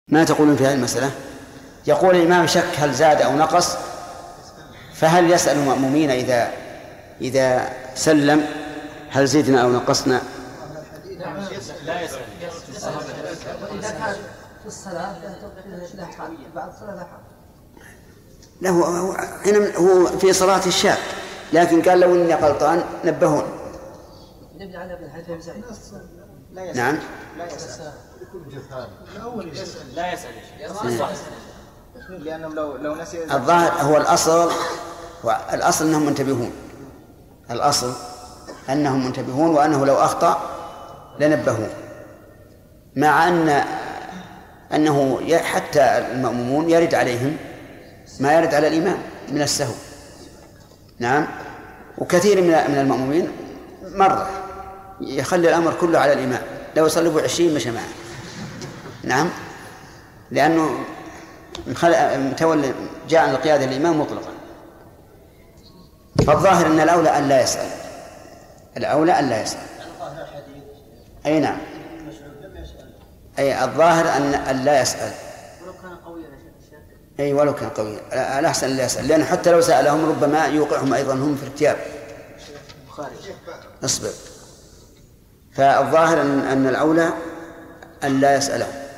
ما تقولون في هذه المسألة؟ يقول الإمام شك هل زاد أو نقص، فهل يسأل المأمومين إذا سلم هل زدنا أو نقصنا؟ لا يسأل. وإذا كان في الصلاة بعد الصلاة لا هو في صلاة الشاك، لكن قال لو إني غلطان نبهون. نعم لا يسأل. لأنهم لو نسي الظاهر هو الأصل أنهم منتبهون، الأصل أنهم منتبهون وأنه لو أخطأ لنبهوا، مع أنه حتى المأمومون يرد عليهم ما يرد على الإمام من السهو. نعم. وكثير من المأمومين مرة يخلي الأمر كله على الإمام، لو صلبوا 20 مشى معه. نعم، لأنه متولى جاء عن القيادة الإمام مطلقا. فالظاهر أن الأولى أن لا يسأل، الأولى أن لا يسأل. أي نعم، أي الظاهر أن لا يسأل. ولو كان قويا أي ولو كان قويا الأحسن لا يسأل، لأن حتى لو سألهم ربما يوقعهم أيضا هم في ارتياب. اصبر. فالظاهر أن الأولى أن لا يسألهم.